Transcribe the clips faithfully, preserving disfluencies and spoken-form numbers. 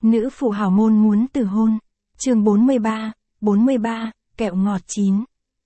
Nữ phụ hào môn muốn từ hôn. Chương bốn mươi ba, bốn mươi ba, kẹo ngọt chín.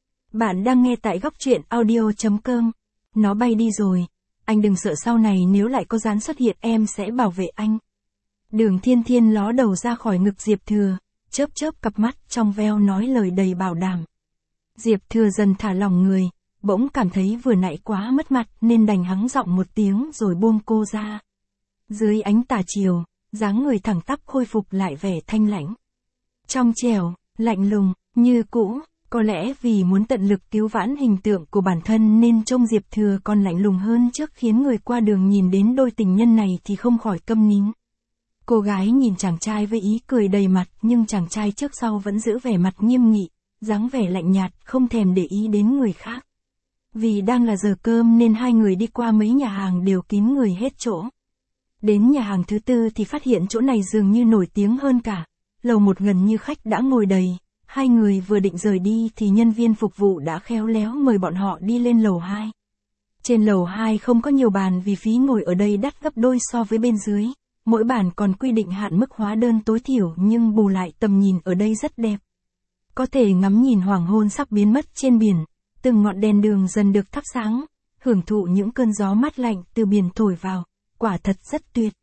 Bạn đang nghe tại góc truyện audio chấm com. Nó bay đi rồi. Anh đừng sợ sau này nếu lại có gián xuất hiện em sẽ bảo vệ anh. Đường Thiên Thiên ló đầu ra khỏi ngực Diệp Thừa, chớp chớp cặp mắt trong veo nói lời đầy bảo đảm. Diệp Thừa dần thả lỏng người, bỗng cảm thấy vừa nãy quá mất mặt nên đành hắng giọng một tiếng rồi buông cô ra. Dưới ánh tà chiều, dáng người thẳng tắp khôi phục lại vẻ thanh lãnh. Trong trẻo, lạnh lùng, như cũ, có lẽ vì muốn tận lực cứu vãn hình tượng của bản thân nên trông Diệp Thừa còn lạnh lùng hơn trước khiến người qua đường nhìn đến đôi tình nhân này thì không khỏi câm nín. Cô gái nhìn chàng trai với ý cười đầy mặt nhưng chàng trai trước sau vẫn giữ vẻ mặt nghiêm nghị, dáng vẻ lạnh nhạt không thèm để ý đến người khác. Vì đang là giờ cơm nên hai người đi qua mấy nhà hàng đều kín người hết chỗ. Đến nhà hàng thứ tư thì phát hiện chỗ này dường như nổi tiếng hơn cả. Lầu một gần như khách đã ngồi đầy, hai người vừa định rời đi thì nhân viên phục vụ đã khéo léo mời bọn họ đi lên lầu hai. Trên lầu hai không có nhiều bàn vì phí ngồi ở đây đắt gấp đôi so với bên dưới, mỗi bàn còn quy định hạn mức hóa đơn tối thiểu nhưng bù lại tầm nhìn ở đây rất đẹp. Có thể ngắm nhìn hoàng hôn sắp biến mất trên biển, từng ngọn đèn đường dần được thắp sáng, hưởng thụ những cơn gió mát lạnh từ biển thổi vào, quả thật rất tuyệt.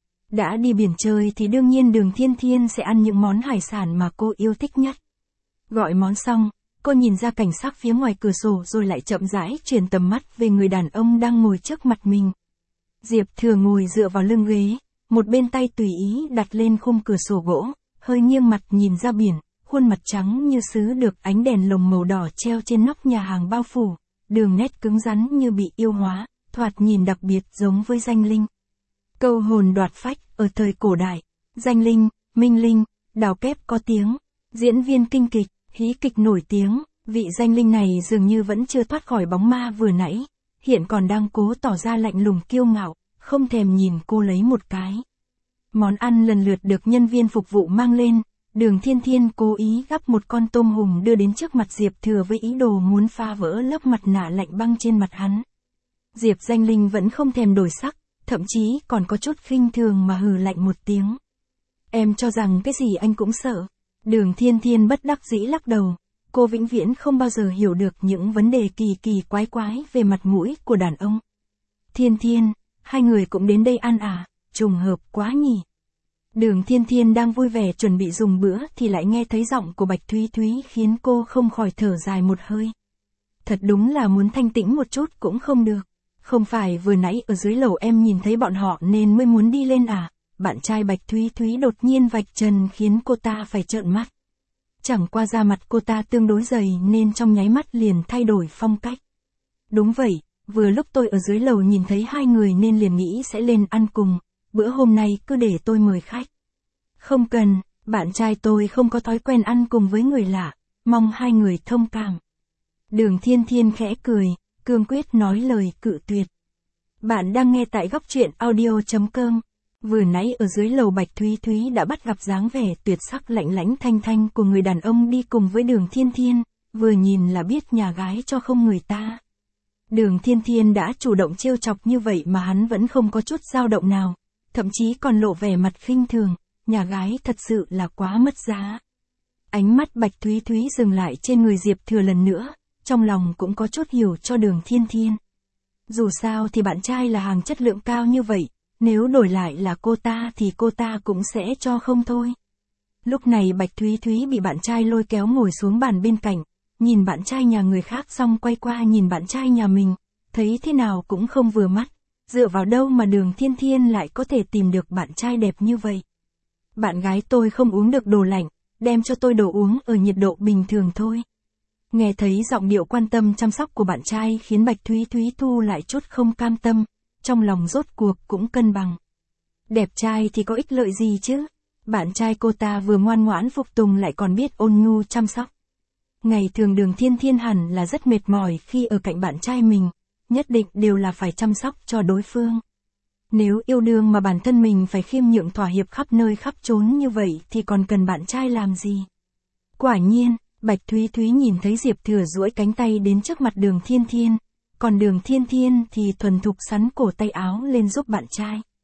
Đã đi biển chơi thì đương nhiên Đường Thiên Thiên sẽ ăn những món hải sản mà cô yêu thích nhất. Gọi món xong, cô nhìn ra cảnh sắc phía ngoài cửa sổ rồi lại chậm rãi chuyển tầm mắt về người đàn ông đang ngồi trước mặt mình. Diệp Thừa ngồi dựa vào lưng ghế, một bên tay tùy ý đặt lên khung cửa sổ gỗ, hơi nghiêng mặt nhìn ra biển, khuôn mặt trắng như sứ được ánh đèn lồng màu đỏ treo trên nóc nhà hàng bao phủ, đường nét cứng rắn như bị yêu hóa, thoạt nhìn đặc biệt giống với danh linh. Câu hồn đoạt phách, ở thời cổ đại, danh linh, minh linh, đào kép có tiếng, diễn viên kinh kịch, hí kịch nổi tiếng, vị danh linh này dường như vẫn chưa thoát khỏi bóng ma vừa nãy, hiện còn đang cố tỏ ra lạnh lùng kiêu ngạo, không thèm nhìn cô lấy một cái. Món ăn lần lượt được nhân viên phục vụ mang lên, Đường Thiên Thiên cố ý gắp một con tôm hùm đưa đến trước mặt Diệp Thừa với ý đồ muốn phá vỡ lớp mặt nạ lạnh băng trên mặt hắn. Diệp danh linh vẫn không thèm đổi sắc, thậm chí còn có chút khinh thường mà hừ lạnh một tiếng. Em cho rằng cái gì anh cũng sợ. Đường Thiên Thiên bất đắc dĩ lắc đầu, cô vĩnh viễn không bao giờ hiểu được những vấn đề kỳ kỳ quái quái về mặt mũi của đàn ông. Thiên Thiên, hai người cũng đến đây ăn à, trùng hợp quá nhỉ. Đường Thiên Thiên đang vui vẻ chuẩn bị dùng bữa thì lại nghe thấy giọng của Bạch Thúy Thúy khiến cô không khỏi thở dài một hơi. Thật đúng là muốn thanh tĩnh một chút cũng không được. Không phải vừa nãy ở dưới lầu em nhìn thấy bọn họ nên mới muốn đi lên à? Bạn trai Bạch Thúy Thúy đột nhiên vạch trần khiến cô ta phải trợn mắt. Chẳng qua da mặt cô ta tương đối dày nên trong nháy mắt liền thay đổi phong cách. Đúng vậy, vừa lúc tôi ở dưới lầu nhìn thấy hai người nên liền nghĩ sẽ lên ăn cùng, bữa hôm nay cứ để tôi mời khách. Không cần, bạn trai tôi không có thói quen ăn cùng với người lạ, mong hai người thông cảm. Đường Thiên Thiên khẽ cười, cương quyết nói lời cự tuyệt. Bạn đang nghe tại góc truyện audio chấm com. Vừa nãy ở dưới lầu Bạch Thúy Thúy đã bắt gặp dáng vẻ tuyệt sắc lạnh lãnh thanh thanh của người đàn ông đi cùng với Đường Thiên Thiên, vừa nhìn là biết nhà gái cho không người ta. Đường Thiên Thiên đã chủ động trêu chọc như vậy mà hắn vẫn không có chút dao động nào, thậm chí còn lộ vẻ mặt khinh thường, nhà gái thật sự là quá mất giá. Ánh mắt Bạch Thúy Thúy dừng lại trên người Diệp Thừa lần nữa, trong lòng cũng có chút hiểu cho Đường Thiên Thiên. Dù sao thì bạn trai là hàng chất lượng cao như vậy, nếu đổi lại là cô ta thì cô ta cũng sẽ cho không thôi. Lúc này Bạch Thúy Thúy bị bạn trai lôi kéo ngồi xuống bàn bên cạnh, nhìn bạn trai nhà người khác xong quay qua nhìn bạn trai nhà mình, thấy thế nào cũng không vừa mắt, dựa vào đâu mà Đường Thiên Thiên lại có thể tìm được bạn trai đẹp như vậy. Bạn gái tôi không uống được đồ lạnh, đem cho tôi đồ uống ở nhiệt độ bình thường thôi. Nghe thấy giọng điệu quan tâm chăm sóc của bạn trai khiến Bạch Thúy Thúy thu lại chút không cam tâm, trong lòng rốt cuộc cũng cân bằng. Đẹp trai thì có ích lợi gì chứ? Bạn trai cô ta vừa ngoan ngoãn phục tùng lại còn biết ôn nhu chăm sóc. Ngày thường Đường Thiên Thiên hẳn là rất mệt mỏi khi ở cạnh bạn trai mình, nhất định đều là phải chăm sóc cho đối phương. Nếu yêu đương mà bản thân mình phải khiêm nhượng thỏa hiệp khắp nơi khắp chốn như vậy thì còn cần bạn trai làm gì? Quả nhiên, Bạch Thúy Thúy nhìn thấy Diệp Thừa duỗi cánh tay đến trước mặt Đường Thiên Thiên, còn Đường Thiên Thiên thì thuần thục sắn cổ tay áo lên giúp bạn trai.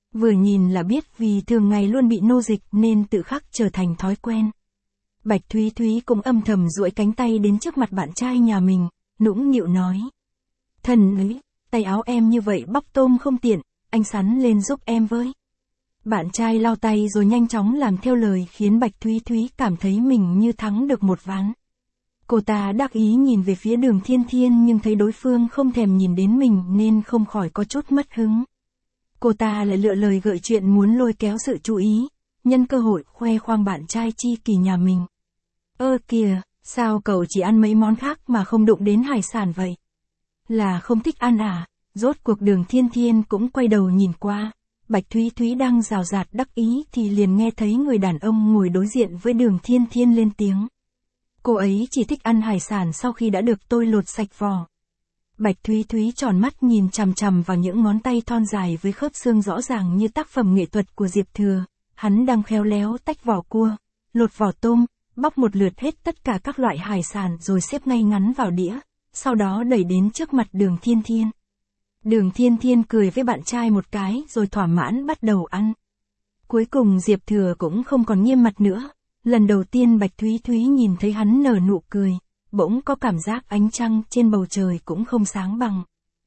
Vừa nhìn là biết vì thường ngày luôn bị nô dịch nên tự khắc trở thành thói quen. Bạch Thúy Thúy cũng âm thầm duỗi cánh tay đến trước mặt bạn trai nhà mình, nũng nịu nói. Thần ấy, tay áo em như vậy bóc tôm không tiện, anh sắn lên giúp em với. Bạn trai lau tay rồi nhanh chóng làm theo lời khiến Bạch Thúy Thúy cảm thấy mình như thắng được một ván. Cô ta đắc ý nhìn về phía Đường Thiên Thiên nhưng thấy đối phương không thèm nhìn đến mình nên không khỏi có chút mất hứng. Cô ta lại lựa lời gợi chuyện muốn lôi kéo sự chú ý, nhân cơ hội khoe khoang bạn trai chi kỷ nhà mình. Ơ kìa, sao cậu chỉ ăn mấy món khác mà không đụng đến hải sản vậy? Là không thích ăn à? Rốt cuộc Đường Thiên Thiên cũng quay đầu nhìn qua. Bạch Thúy Thúy đang rào rạt đắc ý thì liền nghe thấy người đàn ông ngồi đối diện với Đường Thiên Thiên lên tiếng. Cô ấy chỉ thích ăn hải sản sau khi đã được tôi lột sạch vỏ. Bạch Thúy Thúy tròn mắt nhìn chằm chằm vào những ngón tay thon dài với khớp xương rõ ràng như tác phẩm nghệ thuật của Diệp Thừa. Hắn đang khéo léo tách vỏ cua, lột vỏ tôm, bóc một lượt hết tất cả các loại hải sản rồi xếp ngay ngắn vào đĩa, sau đó đẩy đến trước mặt Đường Thiên Thiên. Đường Thiên Thiên cười với bạn trai một cái rồi thỏa mãn bắt đầu ăn. Cuối cùng Diệp Thừa cũng không còn nghiêm mặt nữa. Lần đầu tiên Bạch Thúy Thúy nhìn thấy hắn nở nụ cười, bỗng có cảm giác ánh trăng trên bầu trời cũng không sáng bằng.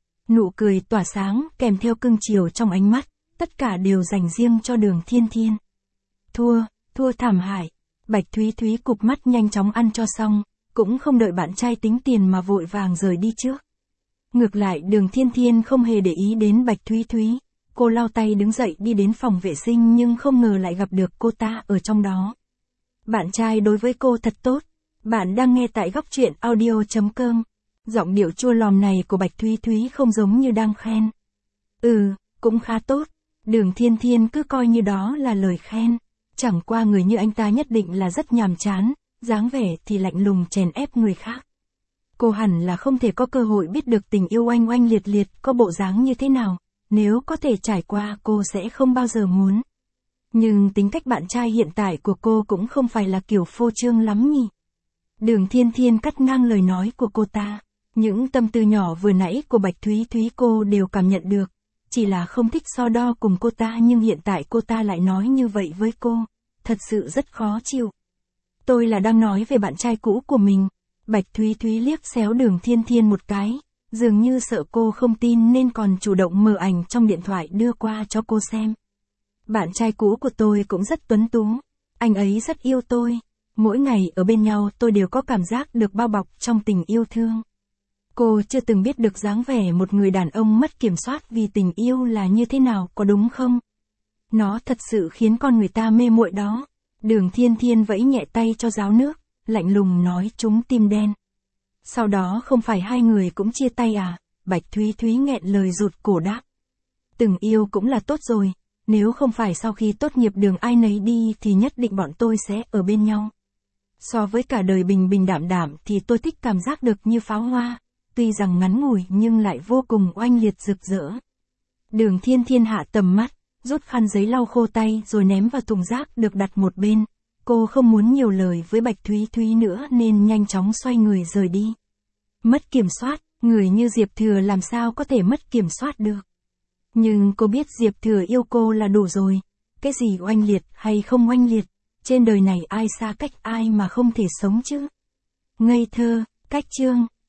Nụ cười tỏa sáng kèm theo cưng chiều trong ánh mắt, tất cả đều dành riêng cho Đường Thiên Thiên. Thua, thua thảm hại. Bạch Thúy Thúy cụp mắt nhanh chóng ăn cho xong, cũng không đợi bạn trai tính tiền mà vội vàng rời đi trước. Ngược lại Đường Thiên Thiên không hề để ý đến Bạch Thúy Thúy, cô lau tay đứng dậy đi đến phòng vệ sinh nhưng không ngờ lại gặp được cô ta ở trong đó. Bạn trai đối với cô thật tốt. Bạn đang nghe tại góc truyện audio chấm com. Giọng điệu chua lòm này của Bạch Thúy Thúy không giống như đang khen. Ừ, cũng khá tốt. Đường Thiên Thiên cứ coi như đó là lời khen. Chẳng qua người như anh ta nhất định là rất nhàm chán, dáng vẻ thì lạnh lùng chèn ép người khác. Cô hẳn là không thể có cơ hội biết được tình yêu oanh oanh liệt liệt có bộ dáng như thế nào. Nếu có thể trải qua cô sẽ không bao giờ muốn. Nhưng tính cách bạn trai hiện tại của cô cũng không phải là kiểu phô trương lắm nhỉ. Đường Thiên Thiên cắt ngang lời nói của cô ta. Những tâm tư nhỏ vừa nãy của Bạch Thúy Thúy cô đều cảm nhận được. Chỉ là không thích so đo cùng cô ta nhưng hiện tại cô ta lại nói như vậy với cô. Thật sự rất khó chịu. Tôi là đang nói về bạn trai cũ của mình. Bạch Thúy Thúy liếc xéo Đường Thiên Thiên một cái. Dường như sợ cô không tin nên còn chủ động mở ảnh trong điện thoại đưa qua cho cô xem. Bạn trai cũ của tôi cũng rất tuấn tú. Anh ấy rất yêu tôi. Mỗi ngày ở bên nhau tôi đều có cảm giác được bao bọc trong tình yêu thương. Cô chưa từng biết được dáng vẻ một người đàn ông mất kiểm soát vì tình yêu là như thế nào, có đúng không? Nó thật sự khiến con người ta mê muội đó. Đường Thiên Thiên vẫy nhẹ tay cho ráo nước, lạnh lùng nói chúng tim đen. Sau đó không phải hai người cũng chia tay à? Bạch Thúy Thúy nghẹn lời rụt cổ đáp. Từng yêu cũng là tốt rồi. Nếu không phải sau khi tốt nghiệp đường ai nấy đi thì nhất định bọn tôi sẽ ở bên nhau. So với cả đời bình bình đạm đạm thì tôi thích cảm giác được như pháo hoa, tuy rằng ngắn ngủi nhưng lại vô cùng oanh liệt rực rỡ. Đường Thiên Thiên hạ tầm mắt, rút khăn giấy lau khô tay rồi ném vào thùng rác được đặt một bên. Cô không muốn nhiều lời với Bạch Thúy Thúy nữa nên nhanh chóng xoay người rời đi. Mất kiểm soát, người như Diệp Thừa làm sao có thể mất kiểm soát được. Nhưng cô biết Diệp Thừa yêu cô là đủ rồi. Cái gì oanh liệt hay không oanh liệt, trên đời này ai xa cách ai mà không thể sống chứ. Ngây thơ, cách chương.